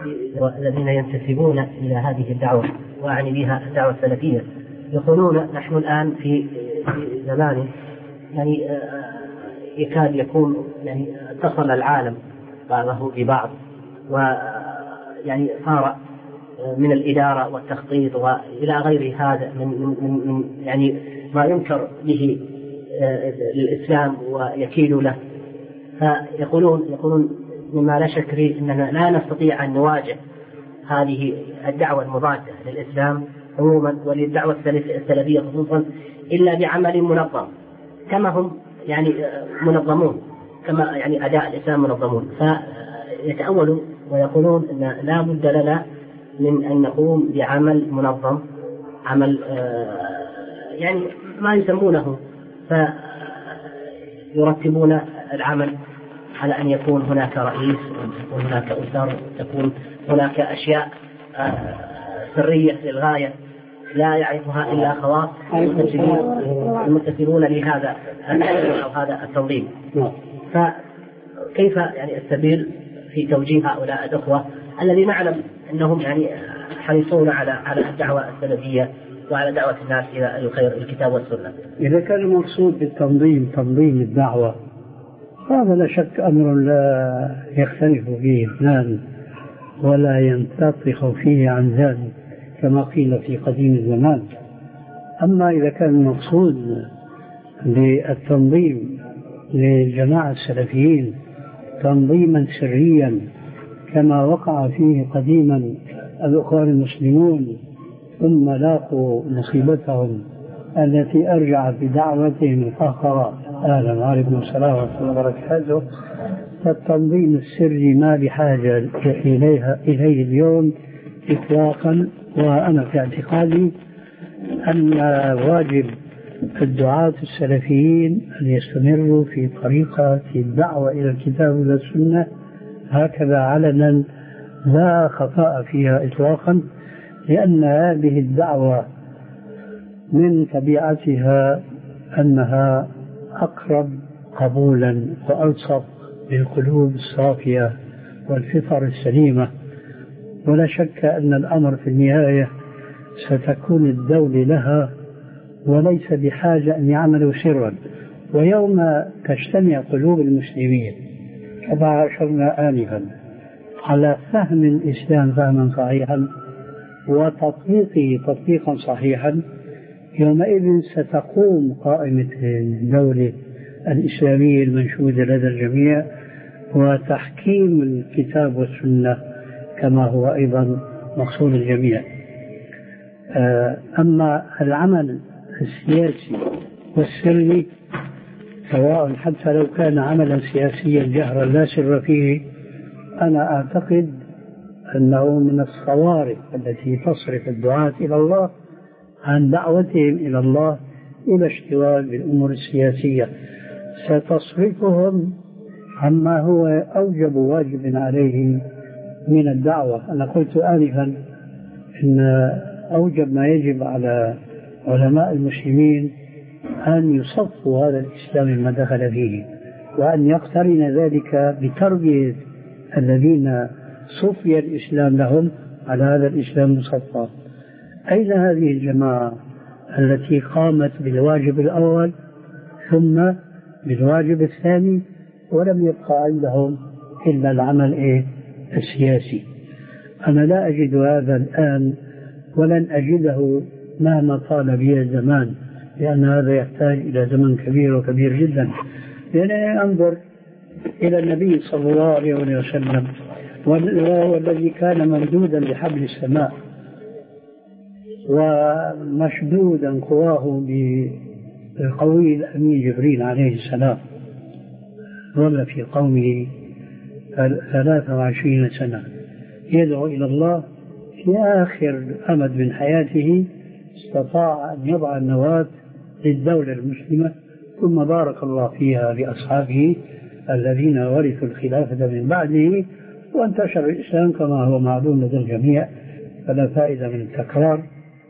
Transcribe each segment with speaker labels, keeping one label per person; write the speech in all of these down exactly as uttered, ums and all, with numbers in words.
Speaker 1: الذين ينتسبون إلى هذه الدعوة وأعني بها الدعوة السلفية يقولون نحن الآن في زمان يعني يكاد يكون يعني اتصل العالم بعضه ببعض، ويعني صار من الإدارة والتخطيط وإلى غير هذا من, من, من يعني ما ينكر به الإسلام ويكيل له. فيقولون يقولون مما لا شك فيه أننا لا نستطيع أن نواجه هذه الدعوة المضادة للإسلام عموما وللدعوة السلفية خصوصا إلا بعمل منظم كما هم يعني منظمون، كما يعني أداء الإسلام منظمون. فيتأولون ويقولون أن لا بد لنا من أن نقوم بعمل منظم، عمل يعني ما يسمونه، فيرتبون العمل على أن يكون هناك رئيس ويكون هناك أسر، تكون هناك أشياء سرية للغاية لا يعرفها إلا خواص المنتسبون لهذا أو هذا التنظيم. فكيف يعني السبيل في توجيه هؤلاء الأخوة الذي نعلم أنهم يعني حريصون على على الدعوة السلفية وعلى دعوة الناس إلى الخير الكتاب والسنة؟
Speaker 2: إذا كان المقصود بالتنظيم تنظيم الدعوة هذا لا شك أمر لا يختلف فيه اثنان ولا ينتطق فيه عن ذلك كما قيل في قديم الزمان. أما إذا كان المقصود بالتنظيم للجماعة السلفيين تنظيما سريا كما وقع فيه قديما الأخوان المسلمون ثم لاقوا مصيبتهم التي أرجعت بدعوتهم الفاخرة أهلا وعليكم السلام ورحمة الله وبركاته، فالتنظيم السري ما بحاجة إليها إليه اليوم إطلاقا. وأنا في اعتقادي أن واجب الدعاة السلفيين أن يستمروا في طريقة الدعوة إلى الكتاب والسنة هكذا علنا لا خفاء فيها إطلاقا، لأن هذه الدعوة من طبيعتها أنها أقرب قبولا وألصق بالقلوب الصافية والفطر السليمة. ولا شك أن الأمر في النهاية ستكون الدولة لها وليس بحاجة أن يعملوا سرا. ويوم تجتمع قلوب المسلمين كما أشرنا آنفا على فهم الإسلام فهما صحيحا وتطبيقه تطبيقا صحيحا، يومئذ ستقوم قائمة الدولة الإسلامية المنشودة لدى الجميع وتحكيم الكتاب والسنة كما هو أيضا مقصود الجميع. أما العمل السياسي والسري سواء حتى لو كان عملا سياسيا جهرا لا سر فيه، أنا أعتقد أنه من الصوارف التي تصرف الدعاة إلى الله عن دعوتهم إلى الله إلى اشتغال بالأمور السياسية، ستصرفهم عما هو أوجب واجب عليهم من الدعوة. أنا قلت آنفا إن أوجب ما يجب على علماء المسلمين أن يصفوا هذا الإسلام ما دخل فيه، وأن يقترن ذلك بتربية الذين صفي الإسلام لهم على هذا الإسلام المصفى. أين هذه الجماعة التي قامت بالواجب الأول ثم بالواجب الثاني ولم يبقى عندهم إلا العمل إيه السياسي؟ أنا لا أجد هذا الآن ولن أجده مهما طال بي الزمان، لأن هذا يحتاج إلى زمن كبير وكبير جدا. يعني أنظر إلى النبي صلى الله عليه وسلم وهو الذي كان ممدودا بحبل السماء ومشدودا قواه بالقوي الأمين جبريل عليه السلام، ظل في قومه ثلاثة وعشرين سنة يدعو إلى الله. في آخر أمد من حياته استطاع أن يضع النواة للدولة المسلمة، ثم بارك الله فيها لأصحابه الذين ورثوا الخلافة من بعده، وانتشر الإسلام كما هو معلوم لدى الجميع، فلا فائدة من التكرار.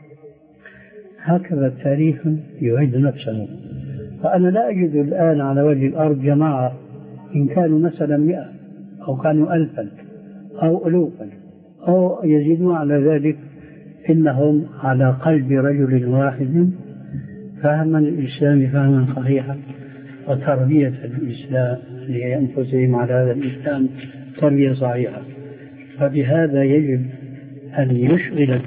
Speaker 2: هكذا التاريخ يعيد نفسه. فأنا لا أجد الآن على وجه الأرض جماعة إن كانوا مثلا مئة أو كانوا ألفا أو ألوفا أو يزيدون على ذلك إنهم على قلب رجل واحد فهما الإسلام فهما صحيحا، وتربية الإسلام لأنفسهم على هذا الإسلام تربية صحيحة. فبهذا يجب أن يشغل